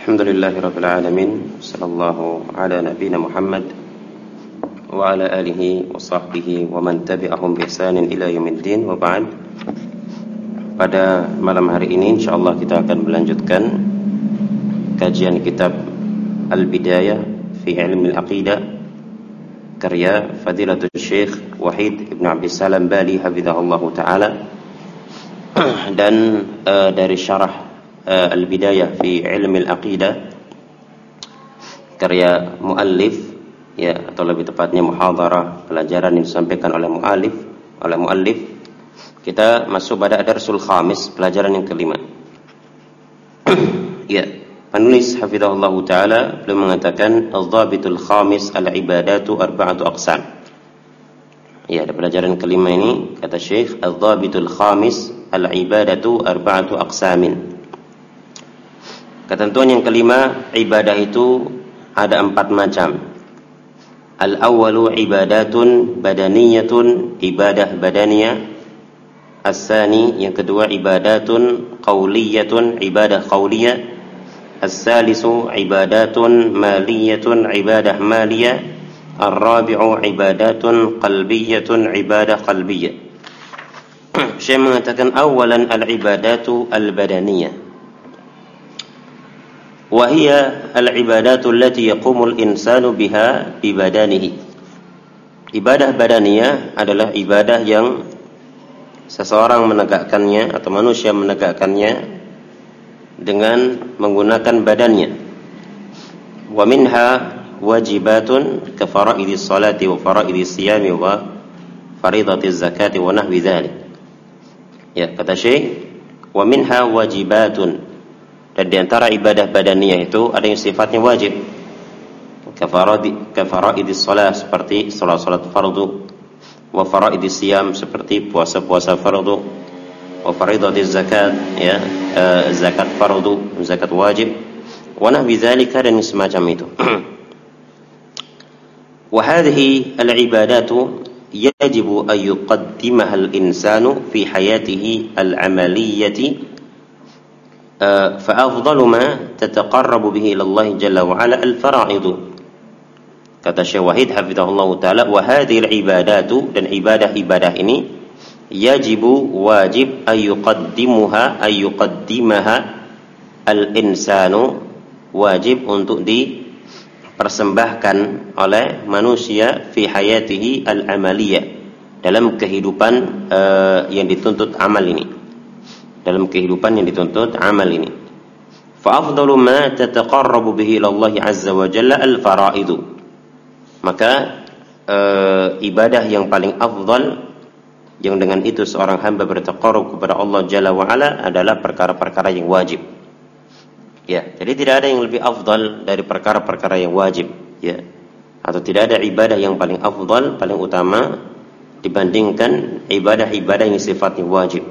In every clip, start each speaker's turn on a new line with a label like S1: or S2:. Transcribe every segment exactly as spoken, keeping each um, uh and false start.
S1: Alhamdulillahirabbil alamin, sallallahu ala nabiyyina Muhammad wa ala alihi wa sahbihi wa man tabi'ahum bi ihsanin ila yaumiddin, wa ba'd. Pada malam hari ini insyaallah kita akan melanjutkan kajian kitab Al-Bidayah fi Ilmi Al-Aqidah karya Fadilatul Syekh Wahid Ibn Abdissalam Bali hafizahullahu taala, dan uh, dari syarah uh, Al-Bidayah fi Ilmi Al-Aqidah karya muallif, ya, atau lebih tepatnya muhadharah, pelajaran yang disampaikan oleh muallif oleh muallif. Kita masuk pada darsul khamis, pelajaran yang kelima. Ya, penulis hafizahullahu taala beliau mengatakan al-dhabitul khamis al-ibadatu arba'atu aqsam. Ya, ada pelajaran kelima ini, kata Syekh, al-dhabitul khamis al-ibadatu arba'atu aqsamin. Ketentuan yang kelima, ibadah itu ada empat macam. Al-awwalu ibadatun badaniyatun, ibadah badaniyah. As-sani, yang kedua, ibadatun qauliyatun, ibadah qauliyah. As-salisu ibadatun maliyatun, ibadah maliyah. Ar-rabi'u ibadatun qalbiyatun, ibadah qalbiyah. Syekh mengatakan awalan al-ibadatu al-badaniyah, wa hiya al-ibadatu allati yaqumu al-insanu biha bi badanihi. Ibadah badaniyah adalah ibadah yang seseorang menegakkannya atau manusia menegakkannya dengan menggunakan badannya. Wa minha wajibatun ka fara'idis salati wa fara'idis siyami wa faridatiz zakati wa nahwi dzalik. Ya, kata Syekh, wa minha wajibatun, dan di antara ibadah badaniyah itu ada yang sifatnya wajib. Ka fara'id ka fara'idis salat, seperti salat-salat fardu, wa faraidis siyam, seperti puasa-puasa fardu, wa faridatiz zakat, ya, uh, zakat fardu, zakat wajib, wa nahwi dzalika, dan semacam itu. Wa hadhihi al-ibadatu yajibu an yuqaddimaha al-insanu fi hayatihi al-amaliyyati, uh, fa afdalu ma tataqarrabu bihi ila Allah jalla wa ala al-fara'id. Kata Syekh Wahid hafizahullah ta'ala, wa hadhil ibadatu, dan ibadah-ibadah ini, yajibu, wajib, ayyuqaddimuha ayyuqaddimaha al-insanu, wajib untuk dipersembahkan oleh manusia fi hayatihi al-amaliyah, dalam kehidupan uh, yang dituntut amal ini, dalam kehidupan yang dituntut amal ini. Fa afdalu ma tataqarrabu bihi ila Allah azza wa jalla al-fara'idu, maka e, ibadah yang paling afdal yang dengan itu seorang hamba bertaqarrub kepada Allah Jalla wa Ala adalah perkara-perkara yang wajib. Ya, jadi tidak ada yang lebih afdal dari perkara-perkara yang wajib, ya. Atau tidak ada ibadah yang paling afdal, paling utama dibandingkan ibadah-ibadah yang sifatnya wajib.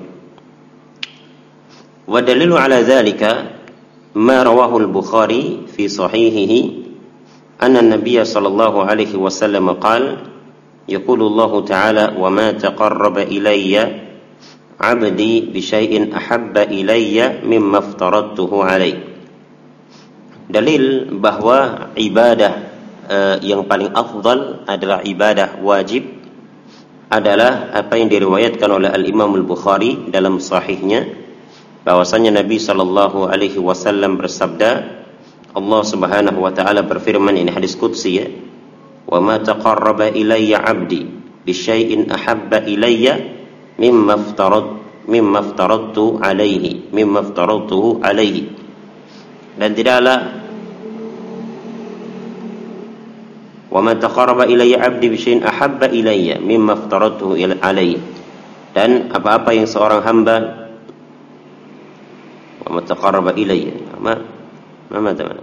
S1: Wa dalilu ala dzalika ma rawahu al-Bukhari fi sahihihi أن النبي صلى الله عليه وسلم قال يقول الله تعالى وما تقرب إلي عبدي بشيء أحب إلي مما افترضته عليه. Dalil bahwa ibadah uh, yang paling afdal adalah ibadah wajib adalah apa yang diriwayatkan oleh Al-Imam Al-Bukhari dalam sahihnya, bahwasanya Nabi sallallahu alaihi wasallam bersabda, Allah Subhanahu wa taala berfirman, ini hadis qudsi, ya, wa ma taqarraba ilayya 'abdi bi syai'in ahabba ilayya mimma aftarad mimma aftaradtu alaihi mimma aftaradtuhu alaihi. Dan tidaklah wa ma taqarraba ilayya 'abdi bi syai'in ahabba ilayya mimma aftaradtuhu alaihi, dan apa-apa yang seorang hamba, wa ma taqarraba ilayya, ma ما ماذا معنى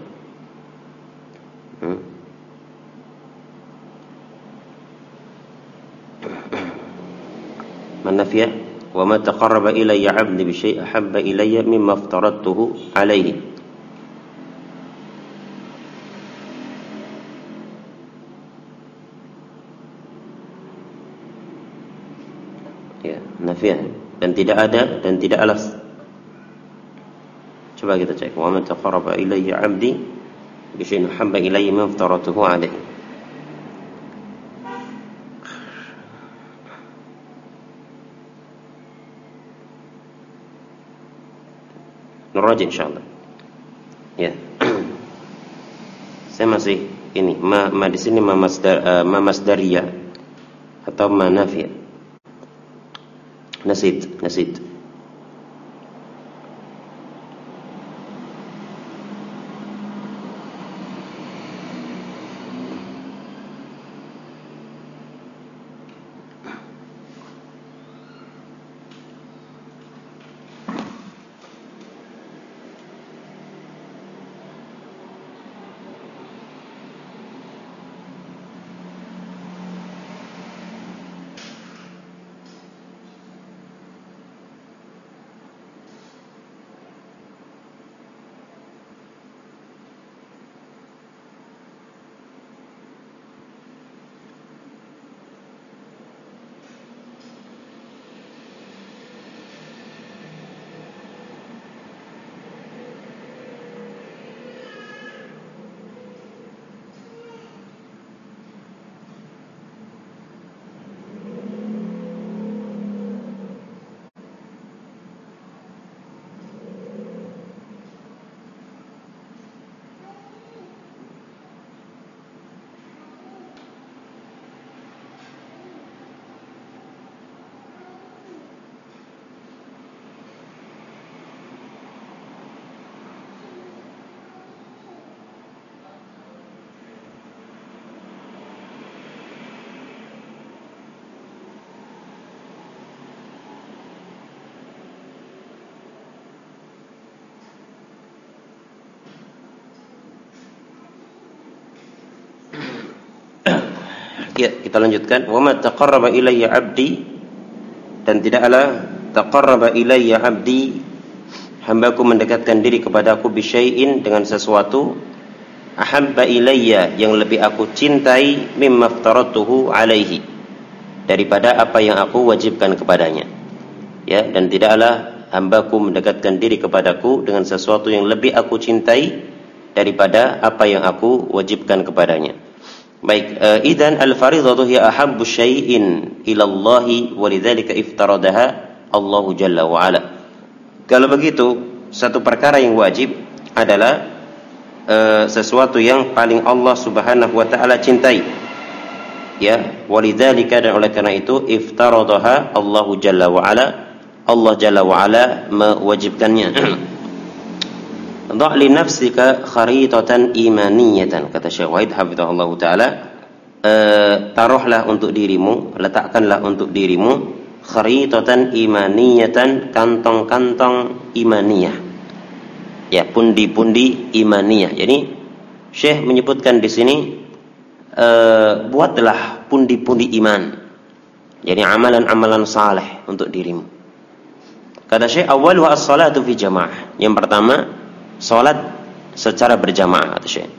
S1: من نفيه وما تقرب إلي عبدي بشيء أحب إلي مما افترضته عليه. Ya, nafiyah, dan tidak ada dan tidak alas Coba kita cek. Wa man taqarraba ilayya 'abdi bi syai'in habba ilayya mimma aftaratuhu 'alaihi. Nurajin insyaallah. Ya. Saya masih ini ma, ma di sini ma masdar uh, ma masdariyah atau ma nafiyah. Nasid, nasid. Ya, kita lanjutkan. Wa ma taqarraba ilayya 'abdi, dan tidaklah taqarraba ilayya 'abdi, hambaku mendekatkan diri kepadaku bi syai'in, dengan sesuatu, ahabba ilayya, yang lebih aku cintai, mimma aftaratuhu alaihi, daripada apa yang aku wajibkan kepadanya. Ya, dan tidaklah hambaku mendekatkan diri kepadaku dengan sesuatu yang lebih aku cintai daripada apa yang aku wajibkan kepadanya. Baik, uh, idzan al-fariidhatu hiya ahabbu syai'in ila Allah wa lidzalika iftaradaha Allahu jalla wa ala. Kalau begitu, satu perkara yang wajib adalah uh, sesuatu yang paling Allah Subhanahu wa taala cintai. Ya, wa lidzalika, dan oleh karena itu iftaradaha Allahu jalla wa ala, Allah jalla wa ala mewajibkannya. Dha' li nafsika kharitatan imaniyatan, kata Syekh Wahid hafizahullah taala, e, taruhlah untuk dirimu, letakkanlah untuk dirimu kharitatan imaniyatan, kantong-kantong imaniyah. Ya, pundi-pundi imaniyah. Jadi Syekh menyebutkan di sini, e, buatlah pundi-pundi iman. Jadi amalan-amalan saleh untuk dirimu. Kata Syekh, awwalu as-salatu fi jamaah. Yang pertama, salat secara berjamaah, kata Syekh.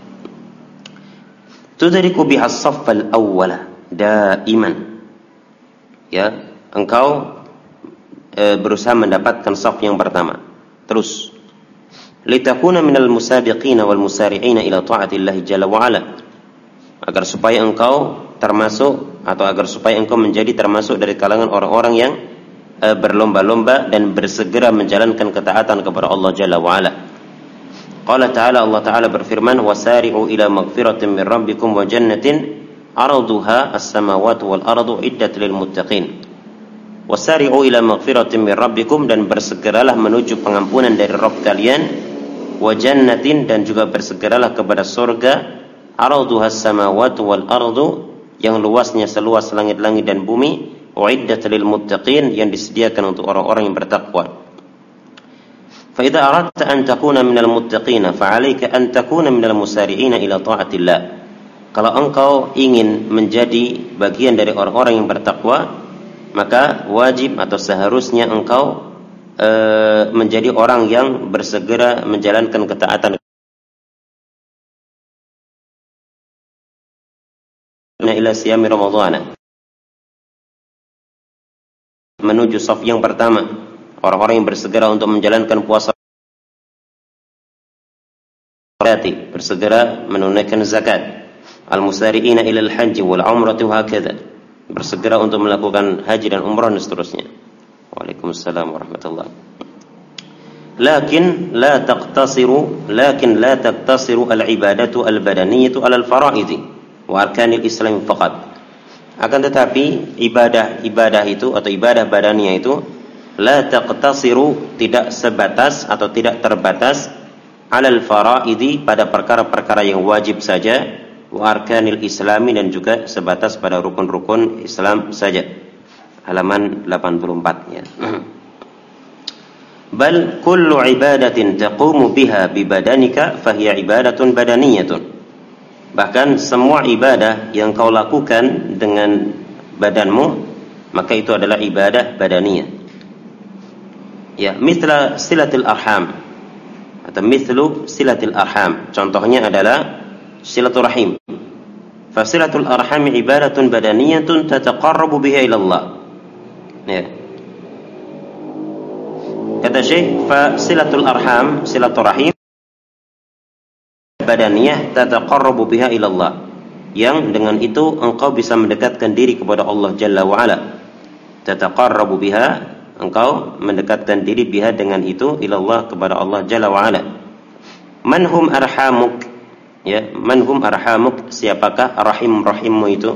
S1: Tudriku biha as-saff al-awwala daiman. Ya, engkau e, berusaha mendapatkan saf yang pertama terus. Litakuna minal musabiqina wal musari'ina ila ta'atillah jalla wa ala. Agar supaya engkau termasuk, atau agar supaya engkau menjadi termasuk dari kalangan orang-orang yang e, berlomba-lomba dan bersegera menjalankan ketaatan kepada Allah jalla wa ala. Qala ta'ala, Allah ta'ala berfirman, wasari'u ila maghfiratin min rabbikum wa jannatin arduha as-samawati wal ardu iddat lil muttaqin. Wasari'u ila maghfiratin min rabbikum, dan bersegeralah menuju pengampunan dari Rabb kalian, wa jannatin, dan juga bersegeralah kepada surga, arduha as-samawati wal ardu, yang luasnya seluas langit-langit dan bumi, wa iddat lil muttaqin, yang disediakan untuk orang-orang yang bertakwa. فإذا أردت أن تكون من المتقين فعليك أن تكون من المسارعين إلى طاعة الله. Kalau engkau ingin menjadi bagian dari orang-orang yang bertakwa, maka wajib atau seharusnya engkau e, menjadi orang yang bersegera menjalankan ketaatan ila siyami Ramadhan, menuju saf yang pertama, orang-orang yang bersegera untuk menjalankan puasa salati, bersegera menunaikan zakat, al-musari'ina ilal haji wal umrati wa hakadha, bersegera untuk melakukan haji dan umrah dan seterusnya. Waalaikumsalam warahmatullahi. Lakin la taqtasiru lakin la taqtasiru al-ibadatu al-badaniyatu ala al-fara'id wa arkanil Islam faqat. Akan tetapi ibadah-ibadah itu atau ibadah badaniyah itu la taqtasiru, tidak sebatas atau tidak terbatas alal faraidi, pada perkara-perkara yang wajib saja, wa arkanil islami, dan juga sebatas pada rukun-rukun Islam saja. Halaman delapan puluh empat ya. Bal kullu ibadatin taqumu biha bi badanika fahiya ibadatun badaniyatun. Bahkan semua ibadah yang kau lakukan dengan badanmu, maka itu adalah ibadah badaniyah. Ya, mithla silatul arham atau mithlu silatul arham. Contohnya adalah silaturahim. Fa silatul arham ibadatun badaniyatun tataqarrabu biha ila Allah. Ya. Kata Syekh, fa silatul arham, silaturahim badaniyah tataqarrabu biha ila Allah, yang dengan itu engkau bisa mendekatkan diri kepada Allah Jalla wa Ala. Tataqarrabu biha, engkau mendekatkan diri biha dengan itu ilallah, kepada Allah Jalla wa Ala. Manhum arhamuk, ya, manhum arhamuk, siapakah rahim rahimmu itu?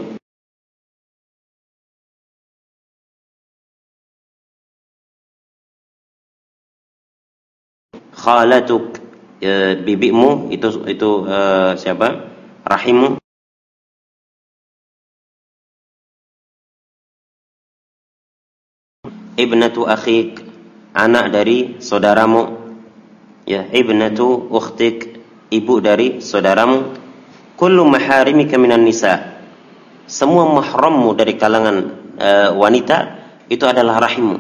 S1: Khalatuk, ya, bibimu itu itu uh, siapa? Rahimmu. Ibnatu akhik, anak dari saudaramu. Ya, ibnatu ukhtik, ibu dari saudaramu. Kullu maharimika minan nisa, semua mahrammu dari kalangan uh, wanita itu adalah rahimmu.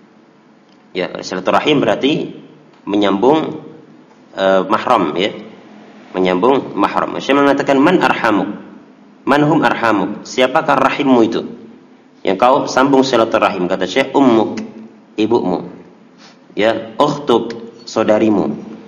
S1: Ya, silaturahim berarti menyambung uh, mahram, ya, menyambung mahram. Syekh mengatakan man arhamuk, manhum arhamuk, siapakah rahimmu itu yang kau sambung silaturahim? Kata Syekh, ummuk, ibumu, ya, ukhtuk, saudarimu,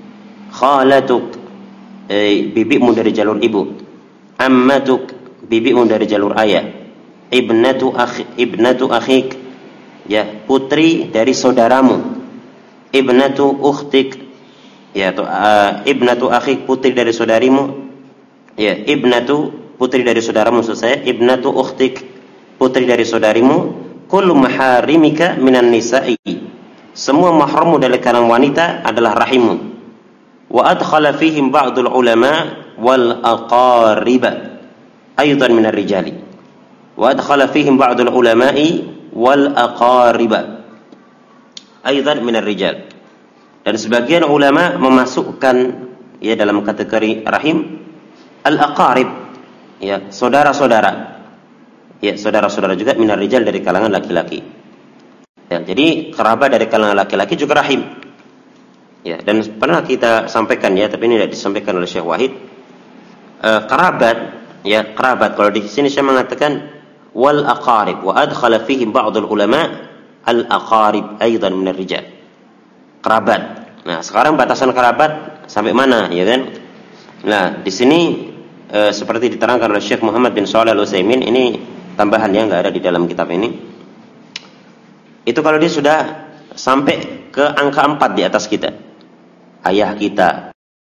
S1: khalatuk, eh, bibimu dari jalur ibu, ammatuk, bibimu dari jalur ayah, ibnatu akhi, ibnatu akhik, ya, putri dari saudaramu, ibnatu ukhtik, ya, atau uh, ibnatu akhik, putri dari saudarimu, ya, ibnatu, putri dari saudaramu, maksud saya ibnatu ukhtik, putri dari saudarimu. Kullu maharimika minan nisa'i, semua mahrammu dari kalangan wanita adalah rahimmu. Wa adkhala fihim ba'dul ulama wal aqariba aidan minar rijali. Wa adkhala fihim ba'dul ulama'i wal aqariba aidan minar rijal. Dan sebagian ulama memasukkan, ya, dalam kategori rahim al-aqarib, ya, saudara-saudara. Ya, saudara-saudara juga minar rijal, dari kalangan laki-laki. Ya, jadi kerabat dari kalangan laki-laki juga rahim. Ya, dan pernah kita sampaikan, ya, tapi ini tidak disampaikan oleh Syekh Wahid. E, kerabat, ya, kerabat, kalau di sini saya mengatakan wal aqarib, wa adkhala fihim ba'dul ulama al-aqarib aidan minar rijal. Kerabat. Nah, sekarang batasan kerabat sampai mana, ya kan? Nah, di sini e, seperti diterangkan oleh Syekh Muhammad bin Shalih Al-Utsaimin, ini tambahan yang enggak ada di dalam kitab ini. Itu kalau dia sudah sampai ke angka empat di atas kita. Ayah kita,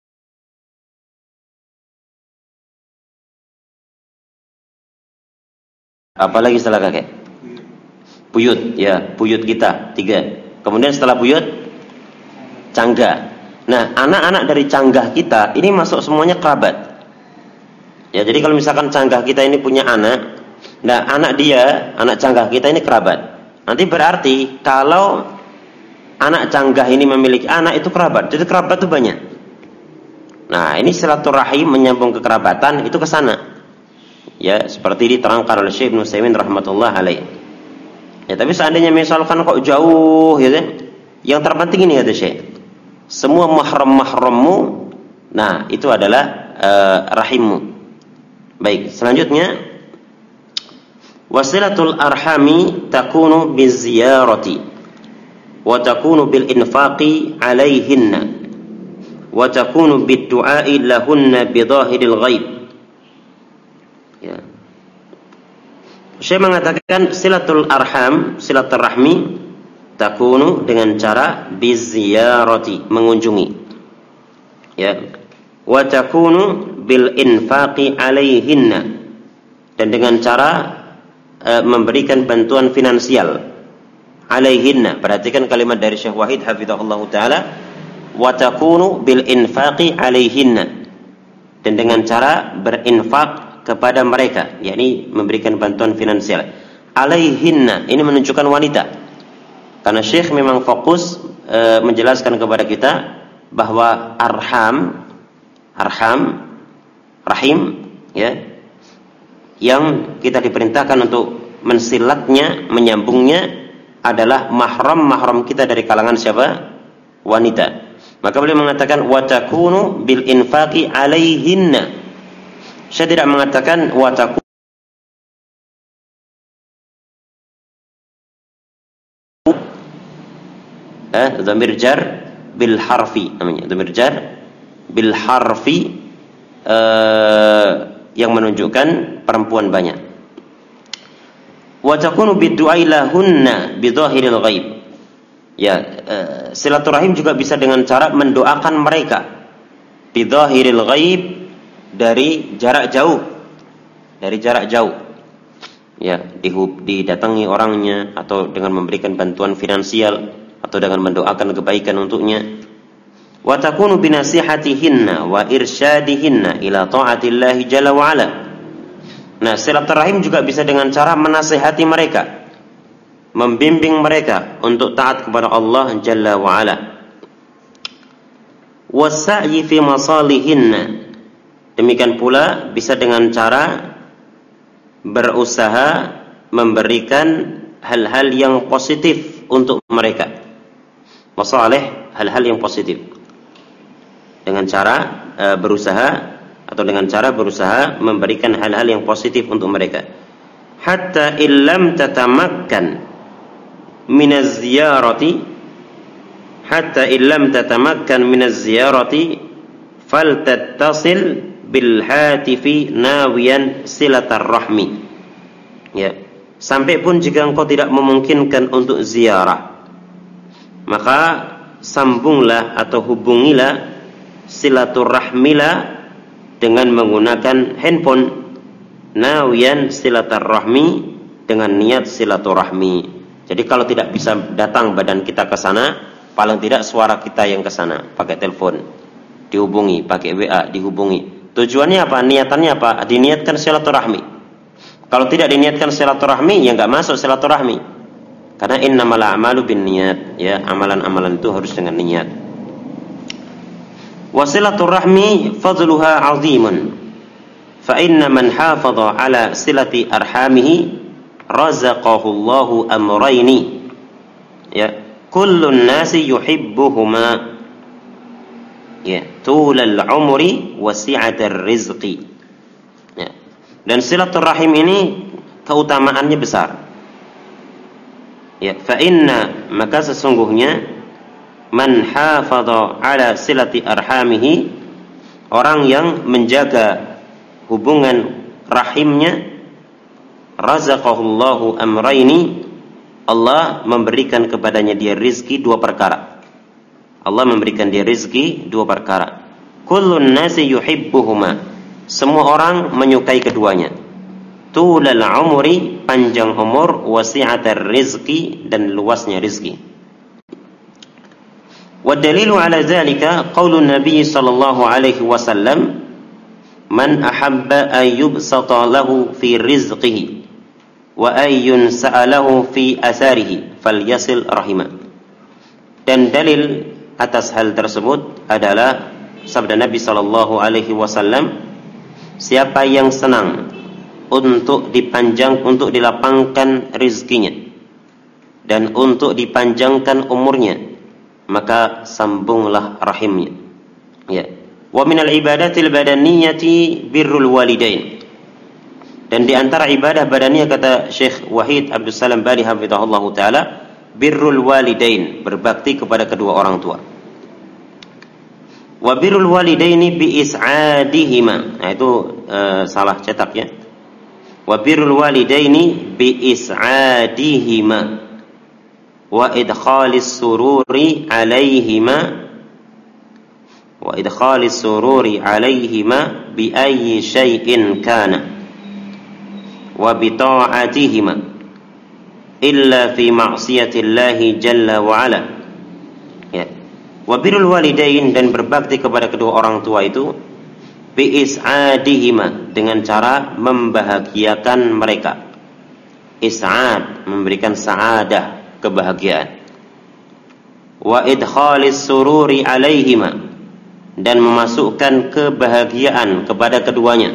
S1: apalagi setelah kakek? Buyut, ya, buyut kita, tiga. Kemudian setelah buyut, canggah. Nah, anak-anak dari canggah kita ini masuk semuanya kerabat. Ya, jadi kalau misalkan canggah kita ini punya anak, nah, anak dia, anak canggah kita ini kerabat. Nanti berarti kalau anak canggah ini memiliki anak, itu kerabat. Jadi kerabat itu banyak. Nah, ini silaturahim, menyambung kekerabatan itu ke sana. Ya, seperti diterangkan oleh Syekh Ibnu Utsaimin rahmatullah alaih. Ya, tapi seandainya misalkan kok jauh, gitu, yang terpenting ini, kata Syekh, semua mahram-mahrammu, nah, itu adalah uh, rahimmu. Baik, selanjutnya wasilatul arhami takunu biziyarati wa takunu bil infaqi alaihinna. wa takunu bid-du'a'i lahunna bidhahiril ghaib. Ya. Saya mengatakan silatul arham, silaturahmi takunu dengan cara biziyarati, mengunjungi. Ya. Wa takunu bil infaqi alaihinna, dan dengan cara e, memberikan bantuan finansial. Alaihinna, perhatikan kalimat dari Syekh Wahid hafizahullah taala, wa takunu bil infaqi alaihinna, dan dengan cara berinfak kepada mereka, yakni memberikan bantuan finansial. Alaihinna ini menunjukkan wanita, karena Syekh memang fokus e, menjelaskan kepada kita bahwa arham, arham, rahim, ya, yang kita diperintahkan untuk mensilatnya, menyambungnya adalah mahram-mahram kita dari kalangan siapa? Wanita. Maka beliau mengatakan wa takunu bil infaqi alaihinna. Saya tidak mengatakan wa takunu eh dhamir jar bil harfi, namanya dhamir jar bil harfi eh, yang menunjukkan perempuan banyak. Wa takunu bid-du'ai lahunna bidhahiril ghaib. Ya, eh, silaturahim juga bisa dengan cara mendoakan mereka bidhahiril ghaib, dari jarak jauh, dari jarak jauh. Ya, didatangi orangnya, atau dengan memberikan bantuan finansial, atau dengan mendoakan kebaikan untuknya. Wa takunu binasihatihinna wa irsyadihinna ila ta'atillahi jalla wa ala. Nah, silaturahim juga bisa dengan cara menasihati mereka, membimbing mereka untuk taat kepada Allah jalla wa ala. Wasa'yi fi masalihinna, demikian pula bisa dengan cara berusaha memberikan hal-hal yang positif untuk mereka. Masalih, hal-hal yang positif. Dengan cara e, berusaha atau dengan cara berusaha memberikan hal-hal yang positif untuk mereka. Hatta illam tatamakkan minaz ziyarati, hatta illam tatamakkan minaz ziyarati faltattasil bil hatifi nawiyan silatar rahmi. Ya, sampai pun jika engkau tidak memungkinkan untuk ziarah, maka sambunglah atau hubungilah silaturahmilah dengan menggunakan handphone, nawiyan silatar rahmi, dengan niat silaturahmi. Jadi kalau tidak bisa datang badan kita ke sana, paling tidak suara kita yang ke sana, pakai telepon, dihubungi, pakai W A, dihubungi. Tujuannya apa? Niatannya apa? Diniatkan silaturahmi. Kalau tidak diniatkan silaturahmi, ya enggak masuk silaturahmi. Karena innamal a'malu binniyat, ya, amalan-amalan itu harus dengan niat. Wa silaturahmi fadluha 'azimun. Fa inna man hafadha 'ala silati arhamihi razaqahu Allahu amrayni. Ya, kullun nasi yuhibbuhuma. Ya, tulal umri wasi'atar rizqi. Ya. Dan silaturahim ini keutamaannya besar. Ya, fa inna, maka sesungguhnya man hafadha ala silati arhamihi, orang yang menjaga hubungan rahimnya, razaqahullahu amrayni, Allah memberikan kepadanya dia rizki dua perkara. Allah memberikan dia rizki dua perkara. Kullun nasi yuhibbuhuma, semua orang menyukai keduanya. Tulal umri, panjang umur, wasi'atar rizki, dan luasnya rizki. Wa dalilu ala dzalika qaulun Nabi sallallahu alaihi wasallam, man ahabba an yubsata lahu fi rizqihi wa ayyun sa'alahu fi asarihi falyasil rahimah. Dan dalil atas hal tersebut adalah sabda Nabi sallallahu alaihi wasallam, siapa yang senang untuk dipanjang, untuk dilapangkan rizkinya dan untuk dipanjangkan umurnya, maka sambunglah rahimnya. Ya. Wa minal ibadatil badaniyati birrul walidain. Dan di antara ibadah badaniyah, kata Syekh Wahid Abdus Salam Bali hafizahullah taala, birrul walidain, berbakti kepada kedua orang tua. Wa birrul walidaini bi is'adihima. Nah itu uh, salah cetak ya. Wa birrul walidaini bi is'adihima wa idkhalis sururi alaihima wa idkhalis sururi alaihima bi ayyi syai'in kana wa bi ta'atihima illa fi ma'siyatillahi jalla wa ala. Ya. Wa birrul walidain, dan berbakti kepada kedua orang tua itu bi is'adihima, dengan cara membahagiakan mereka. Is'ad, memberikan sa'adah, kebahagiaan. Wa idkhalis sururi alaihima, dan memasukkan kebahagiaan kepada keduanya.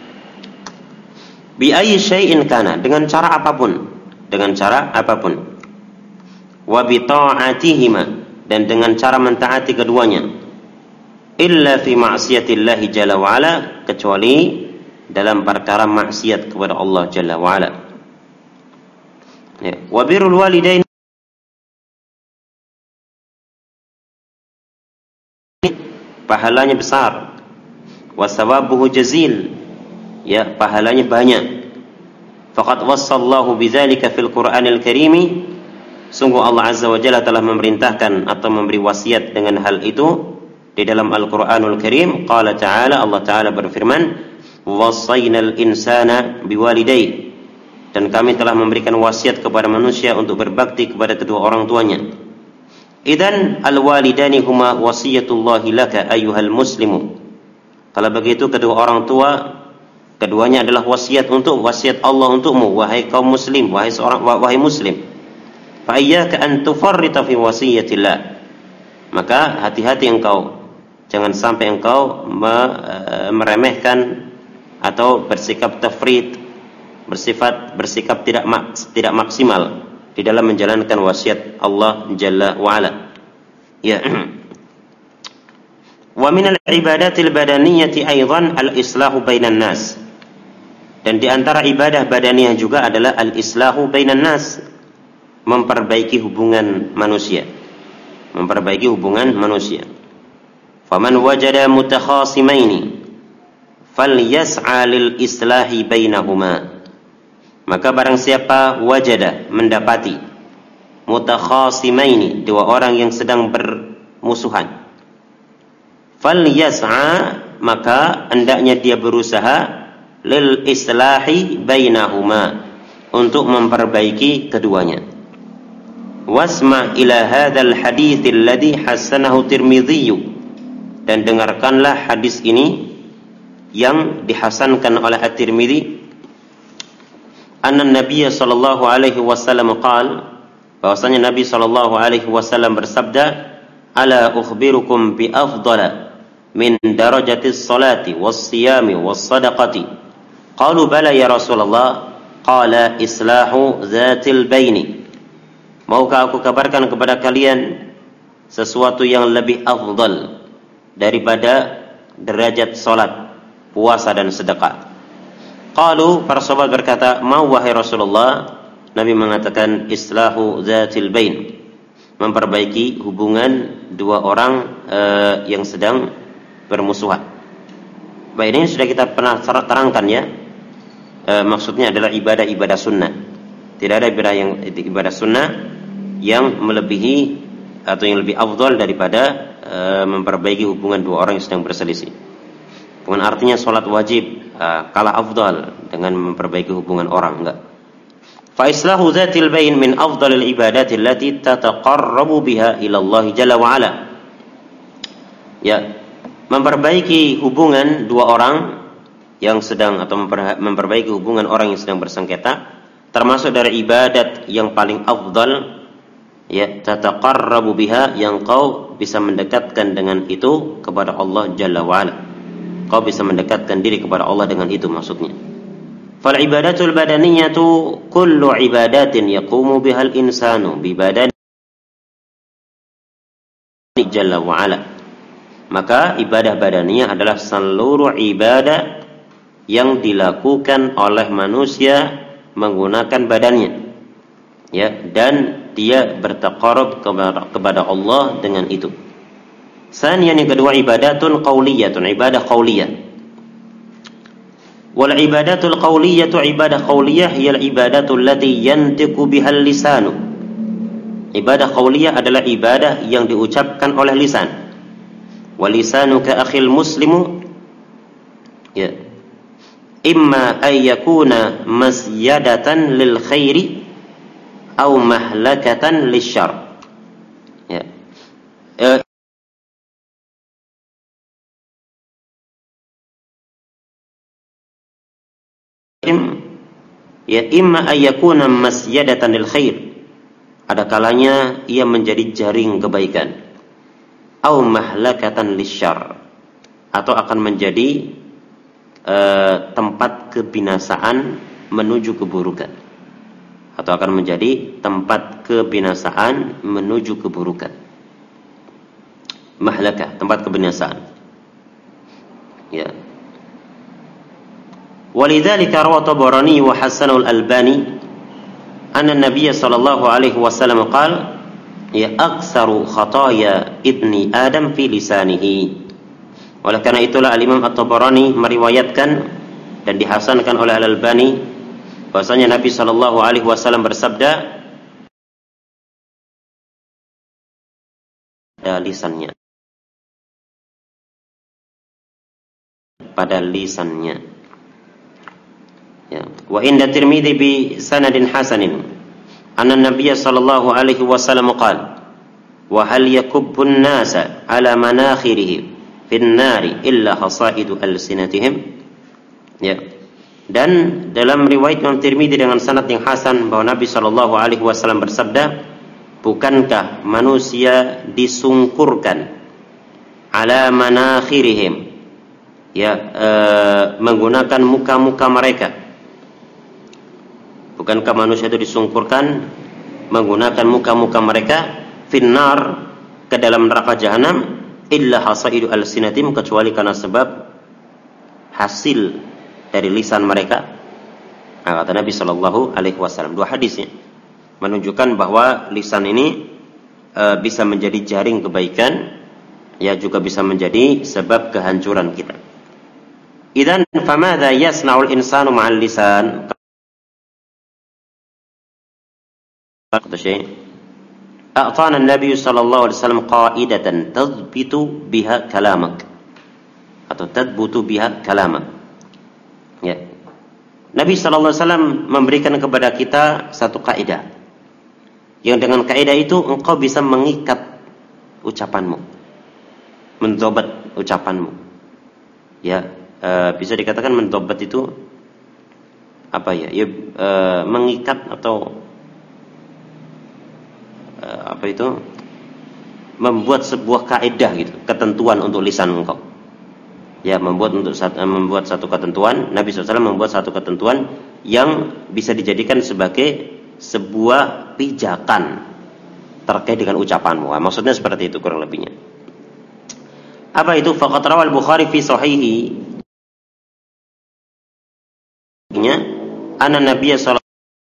S1: Bi ayyi syai'in kana, dengan cara apapun, dengan cara apapun. Wa bi ta'atihima, dan dengan cara mentaati keduanya. Illa fi ma'siyatillahi jalla wa ala, kecuali dalam perkara maksiat kepada Allah jalla wa ala. Ya. Wa birrul walidain, pahalanya besar. Wa sawabuhu jazil, ya, pahalanya banyak. Faqad wassallahu bidzalika fil Qur'anil Karimi, sungguh Allah Azza wa Jalla telah memerintahkan atau memberi wasiat dengan hal itu di dalam Al-Qur'anul Karim. Qala ta'ala, Allah Ta'ala berfirman, "Wassaynal insana biwalidayhi", dan kami telah memberikan wasiat kepada manusia untuk berbakti kepada kedua orang tuanya. Idzan al-walidani huma wasiyatullahi laka ayyuhal muslimu. Kalau begitu kedua orang tua, keduanya adalah wasiat untuk wasiat Allah untukmu, wahai kaum muslim, wahai seorang wahai muslim. Fa iyyaka an tufarrita fi wasiyatillah. Maka hati-hati engkau, jangan sampai engkau meremehkan atau bersikap tafrid, bersifat bersikap tidak maks, tidak maksimal di dalam menjalankan wasiat Allah Jalla wa Ala. Ya. Wa min al-ibadatil badaniyati aidan al-islahu bainan nas. Dan di antara ibadah badaniyah juga adalah al-islahu bainan nas, memperbaiki hubungan manusia, memperbaiki hubungan manusia. Faman wajada mutakhasimaini falyas'a lil islahi bainahuma. Maka barang siapa wajada, mendapati, mutakhasimaini, dua orang yang sedang bermusuhan, falyas'a, maka hendaknya dia berusaha lil islahi bainahuma, untuk memperbaiki keduanya. Wasma ila hadzal hadits alladhi hasanahu Tirmidzi, dan dengarkanlah hadis ini yang dihasankan oleh At-Tirmidzi. Anna Nabiy sallallahu alaihi wasallam qaal, bahwasanya Nabi sallallahu alaihi wasallam bersabda, ala ukhbirukum bi afdala min darajatis salati was siyami was sadaqati. Qalu bala ya Rasulullah. Qala islahu zatil baini. Maukah aku kabarkan kepada kalian sesuatu yang lebih afdal daripada derajat salat, puasa dan sedekah? Qalu, para sahabat berkata, "Ma wahai Rasulullah?" Nabi mengatakan, islahu zatil bain, memperbaiki hubungan dua orang uh, yang sedang bermusuhan. Baik, ini sudah kita pernah terangkan ya. Uh, maksudnya adalah ibadah-ibadah sunnah. Tidak ada ibadah yang ibadah sunnah yang melebihi atau yang lebih afdal daripada uh, memperbaiki hubungan dua orang yang sedang berselisih. Bukan artinya salat wajib uh, kalah afdal dengan memperbaiki hubungan orang, enggak. Fa islahu zatil bain min afdalil ibadati allati tataqarrabu biha ila Allah jalla wa ala. Ya, memperbaiki hubungan dua orang yang sedang atau memperbaiki hubungan orang yang sedang bersengketa termasuk dari ibadat yang paling afdal, ya, tataqarrabu biha, yang kau bisa mendekatkan dengan itu kepada Allah jalla wa ala. Kau bisa mendekatkan diri kepada Allah dengan itu maksudnya. Fal ibadatul badaniyatu kullu ibadatin yaqumu bihal insanu bi badani jalla wa ala. Maka ibadah badaniyah adalah seluruh ibadah yang dilakukan oleh manusia menggunakan badannya, ya, dan dia bertaqarrub kepada, kepada Allah dengan itu. Saniyan yang kedua ibadatun qauliyatun, ibadah qauliyah. Wal ibadatul qauliyatu ibadah qauliyah hiya al ibadatul lati yantiqu bihal lisanu. Ibadah qauliyah adalah ibadah yang diucapkan oleh lisan. Wa lisanuka akhil muslimu ya imma ay yakuna masyadatan lil khairi aw mahlakatan lisyarr. Ya. E, ya imma ay yakuna masyadatan lil khair, ada kalanya ia menjadi jaring kebaikan, aw mahlakatan lisyarr, atau akan menjadi uh, tempat kebinasaan menuju keburukan, atau akan menjadi tempat kebinasaan menuju keburukan. Mahlakah, tempat kebinasaan. Ya. Walidzalika rawa Tabarani wa hasanahu al-Albani anna an-nabiy sallallahu alaihi wasallam qala ya aktsaru khataaya ibni Adam fi lisanihi. Oleh karena itulah Al-Imam At-Tabarani meriwayatkan dan dihasankan oleh Al-Albani bahwasanya Nabi sallallahu alaihi wasallam bersabda pada lisannya, pada lisannya. Ya. Wa inda Tirmidzi bi sanadin hasanin anna an-nabiy sallallahu alaihi wasallam qala wa hal yakubbun nasa ala manakhirihim fin nari illa hasaidu alsinatihim. Ya. Dan dalam riwayat Imam Tirmidzi dengan sanad yang hasan bahwa Nabi sallallahu alaihi wasallam bersabda, bukankah manusia disungkurkan ala manakhirihim, ya e, menggunakan muka-muka mereka. Bukankah manusia itu disungkurkan menggunakan muka-muka mereka finnar, ke dalam neraka jahanam, illa hasaidu alsinatim, kecuali karena sebab hasil dari lisan mereka. Nah, kata Nabi sallallahu alaihi wasallam, dua hadisnya menunjukkan bahwa lisan ini e, bisa menjadi jaring kebaikan, ya juga bisa menjadi sebab kehancuran kita. Idzan famadza yasna'ul insanu ma'al lisan? Kata Syekh, a'tana an-nabiy sallallahu alaihi wasallam qa'idatan tadbitu biha kalamak, atau tadbutu biha kalamak. Ya. Nabi sallallahu alaihi wasallam memberikan kepada kita satu kaidah, yang dengan kaidah itu engkau bisa mengikat ucapanmu, mendobat ucapanmu. Ya, e, bisa dikatakan mendobat itu apa ya? Ya e, mengikat atau apa itu, membuat sebuah kaidah gitu, ketentuan untuk lisan engkau. Ya, membuat untuk membuat satu ketentuan. Nabi sallallahu alaihi wasallam membuat satu ketentuan yang bisa dijadikan sebagai sebuah pijakan terkait dengan ucapanmu. Nah, maksudnya seperti itu kurang lebihnya. Apa itu? Faqad rawal Bukhari fi sahihi nya anna Nabiy sallallahu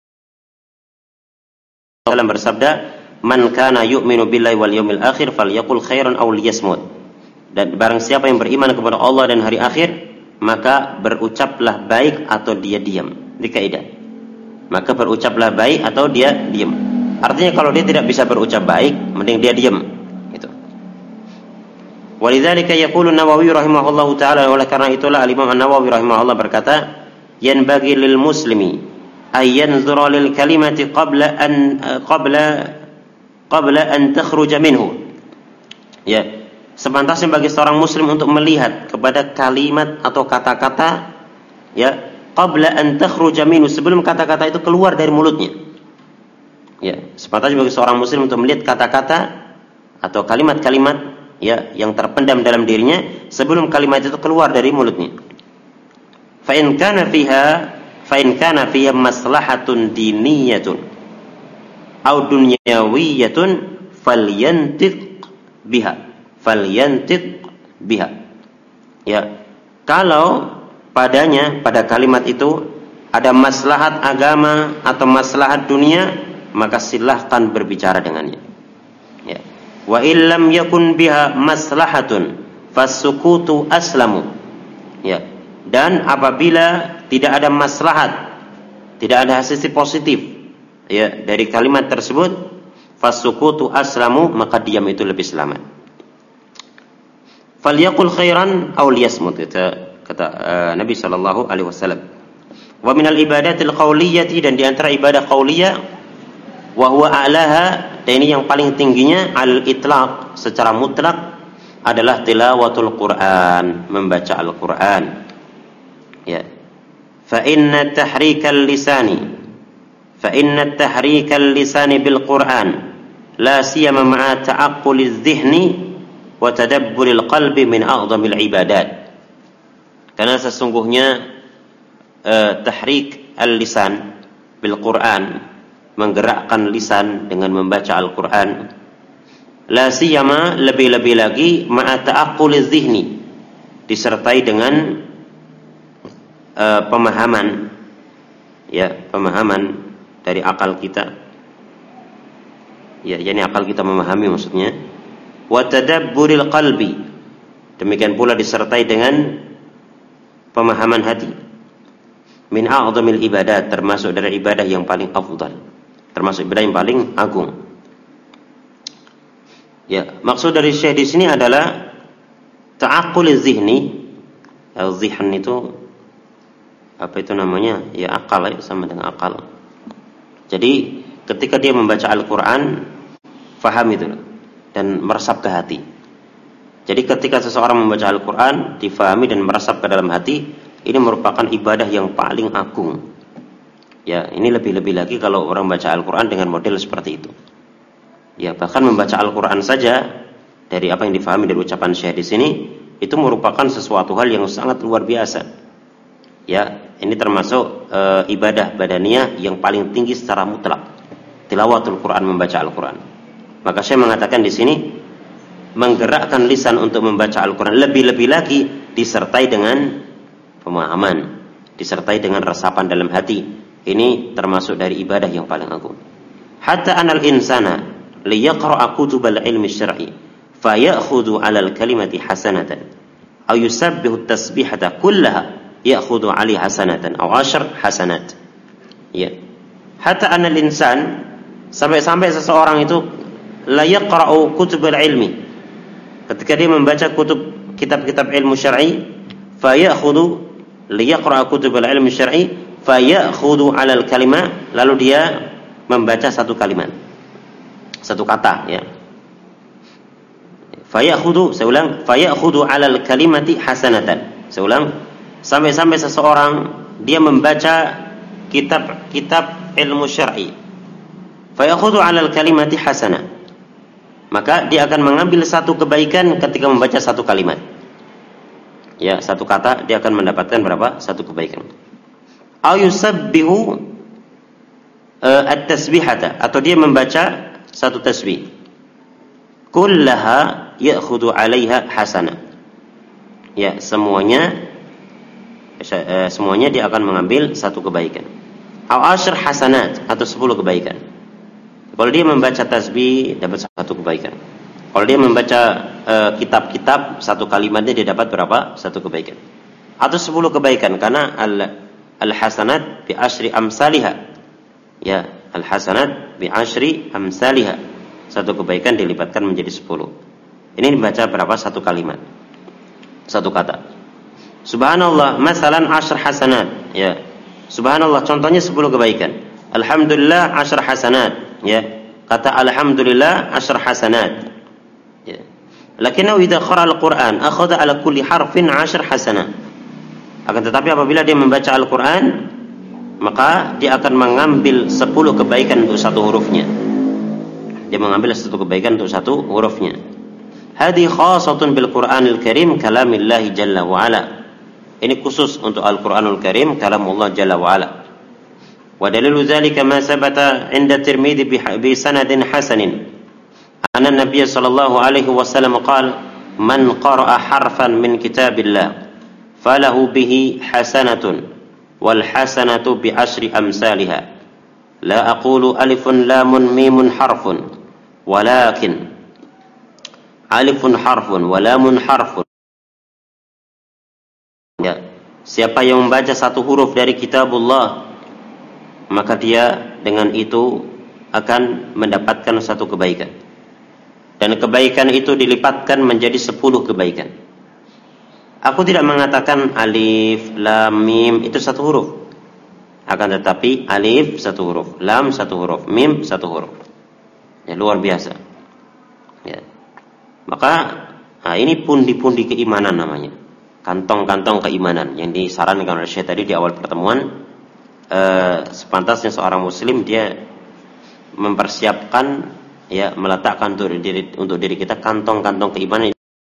S1: alaihi wasallam bersabda, man kana yu'minu billahi wal yawmil akhir falyaqul khairan aw liyasmut. Dan barang siapa yang beriman kepada Allah dan hari akhir, maka berucaplah baik atau dia diam. Di kaidah, maka berucaplah baik atau dia diam. Artinya kalau dia tidak bisa berucap baik, mending dia diam. Gitu. Walidzalika yaqulu Nawawi rahimahullahu taala, oleh karena itulah Al-Imam An-Nawawi rahimahullah berkata, yanbaghi lil muslimi ay yanzura lil kalimati qabla an qabla qabla an takhruja minhu. Ya, sepantasnya bagi seorang muslim untuk melihat kepada kalimat atau kata-kata, ya, qabla an takhruja minhu, sebelum kata-kata itu keluar dari mulutnya. Ya, sepantasnya bagi seorang muslim untuk melihat kata-kata atau kalimat-kalimat, ya, yang terpendam dalam dirinya sebelum kalimat itu keluar dari mulutnya. Fa in kana fiha fa in kana fiha maslahatun diniyatun au dunyawiyatun falyantiq biha falyantiq biha. Ya, kalau padanya, pada kalimat itu ada maslahat agama atau maslahat dunia, maka silahkan berbicara dengannya. Ya. wa illam yakun biha maslahatun fasukutu aslamu. Ya. Dan apabila tidak ada maslahat, tidak ada sisi positif ya dari kalimat tersebut, fasukutu aslamu, maka diam itu lebih selamat. Falyaqul khairan aw liyasmut, kata, kata uh, Nabi sallallahu alaihi wasallam. Wa minal ibadatil qauliyati, dan di antara ibadah qauliyah, wa huwa a'laha, dan ini yang paling tingginya, al itlaq, secara mutlak, adalah tilawatul Quran, membaca Al-Quran. Ya. Fa inna tahrikal lisani fa inna tahrikal lisani bil Quran la siyama ma'a ta'aqquliz dhihni wa tadabburil qalbi min a'dhamil ibadat. Karena sesungguhnya uh, tahrik al-lisan bil Quran, menggerakkan lisan dengan membaca Al-Quran, la siyama, lebih-lebih lagi, ma'a ta'aqquliz dhihni, disertai dengan Uh, pemahaman, ya, pemahaman dari akal kita, ya, yakni akal kita memahami maksudnya. Wa tadabburil qalbi, demikian pula disertai dengan pemahaman hati. Min a'dhamil ibadat, termasuk dari ibadah yang paling afdal, termasuk ibadah yang paling agung. Ya, maksud dari Syekh di sini adalah ta'aqquliz zihni. Al-zihn itu apa itu namanya? Ya, akal, ya, sama dengan akal. Jadi ketika dia membaca Al-Quran, faham itu dan meresap ke hati. Jadi ketika seseorang membaca Al-Quran, difahami dan meresap ke dalam hati, ini merupakan ibadah yang paling agung. Ya, ini lebih-lebih lagi kalau orang baca Al-Quran dengan model seperti itu. Ya, bahkan membaca Al-Quran saja, dari apa yang difahami dari ucapan Syekh di sini, itu merupakan sesuatu hal yang sangat luar biasa. Ya, ini termasuk e, ibadah badaniyah yang paling tinggi secara mutlak, tilawatul Quran, membaca Al-Quran. Maka saya mengatakan di sini, menggerakkan lisan untuk membaca Al-Quran, lebih-lebih lagi disertai dengan pemahaman, disertai dengan resapan dalam hati. Ini termasuk dari ibadah yang paling agung. Hatta anal insana liyaqra'a kutubal ilmi syar'i fayakhudhu 'alal kalimati hasanatan aw yusabbihu at-tasbihata kullaha ya'khudhu 'ali hasanatan aw ashar hasanat. Ya. Hatta anal insan, sampai-sampai seseorang itu la yaqra'u kutubal ilmi, ketika dia membaca kutub kitab-kitab ilmu syar'i, fa ya'khudhu li yaqra'a kutubal ilmi syar'i fa ya'khudhu 'alal kalimah, lalu dia membaca satu kalimat, satu kata, ya. Fa ya'khudhu, saya ulang, fa ya'khudhu 'alal kalimati hasanatan. Saya ulang, sampai-sampai seseorang dia membaca kitab-kitab ilmu syar'i, fa ya'khudhu 'alal kalimati hasanah, maka dia akan mengambil satu kebaikan ketika membaca satu kalimat. Ya, satu kata dia akan mendapatkan berapa? Satu kebaikan. Aw yusabbihu uh, at-tasbihata, atau dia membaca satu tasbih. Kullaha ya'khudhu 'alaiha hasanah. Ya, semuanya semuanya dia akan mengambil satu kebaikan. Aw ashar hasanat, atau sepuluh kebaikan. Kalau dia membaca tasbih dapat satu kebaikan. Kalau dia membaca uh, kitab-kitab, satu kalimatnya dia dapat berapa? Satu kebaikan. Atau sepuluh kebaikan, karena al al-hasanat bi asyri amsalihha. Ya, al-hasanat bi asyri amsalihha. Satu kebaikan dilipatkan menjadi sepuluh. Ini dibaca berapa? Satu kalimat. Satu kata. Subhanallah, masalan asyr hasanat. Ya. Subhanallah, contohnya sepuluh kebaikan. Alhamdulillah asyr hasanat. Ya. Kata alhamdulillah asyr hasanat. Ya. Lakinnahu idza qara al-Qur'an akhadha ala kulli harfin asyr hasanat. Akan tetapi apabila dia membaca Al-Qur'an, maka dia akan mengambil sepuluh kebaikan untuk satu hurufnya. Dia mengambil satu kebaikan untuk satu hurufnya. Hadi khasatun bil Qur'anil Karim kalamillahi jalla wa ala. Ini khusus untuk Al-Qur'anul Karim, kalamullah jalla wa ala. Wa dalilu dzalika ma sabata 'inda Tirmidzi bi sanadin hasanin. Anna Nabiy sallallahu alaihi wasallam qala man qara'a harfan min kitabillah falahu bihi hasanatun wal hasanatu bi asyri amsalha. La aqulu alifun lamun mimun harfun walakin alifun harfun wa lamun harfun. Ya, siapa yang membaca satu huruf dari kitabullah, maka dia dengan itu akan mendapatkan satu kebaikan. Dan kebaikan itu dilipatkan menjadi sepuluh kebaikan. Aku tidak mengatakan alif, lam, mim itu satu huruf. Akan tetapi alif satu huruf, lam satu huruf, mim satu huruf. Ya, luar biasa. Ya. Maka nah ini pundi-pundi keimanan namanya. Kantong-kantong keimanan yang disarankan oleh Syekh tadi di awal pertemuan. Eh, sepantasnya seorang muslim dia mempersiapkan, ya, meletakkan untuk diri, untuk diri kita kantong-kantong keimanan.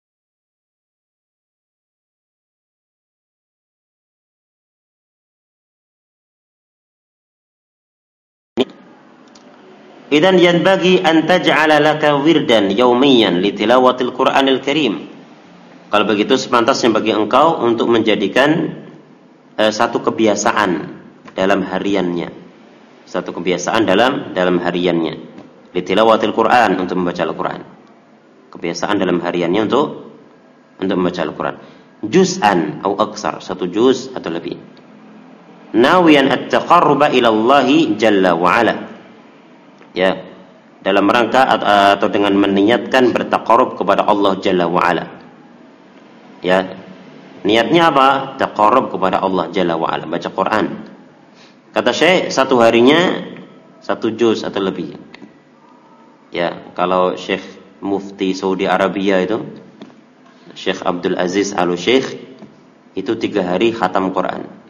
S1: Idan yanbaghi an taj'ala laka wirdan yawmiyan li tilawatil Qur'anil Karim. Kalau begitu sepantasnya bagi engkau untuk menjadikan eh, satu kebiasaan dalam hariannya. Satu kebiasaan dalam dalam hariannya. Li tilawatil Qur'an, untuk membaca Al-Qur'an. Kebiasaan dalam hariannya untuk untuk membaca Al-Qur'an. Juz'an atau aksar, satu juz atau lebih. Nawiyan at-taqarruba ila Allah jalla wa ala. Ya, dalam rangka atau dengan meniatkan bertaqarrub kepada Allah Jalla wa ala. Ya, niatnya apa? Taqarrub kepada Allah Jalla wa ala, baca Quran. Kata Syekh, satu harinya satu juz atau lebih. Ya, kalau Syekh Mufti Saudi Arabia itu, Syekh Abdul Aziz Al-Syekh, itu tiga hari khatam Quran.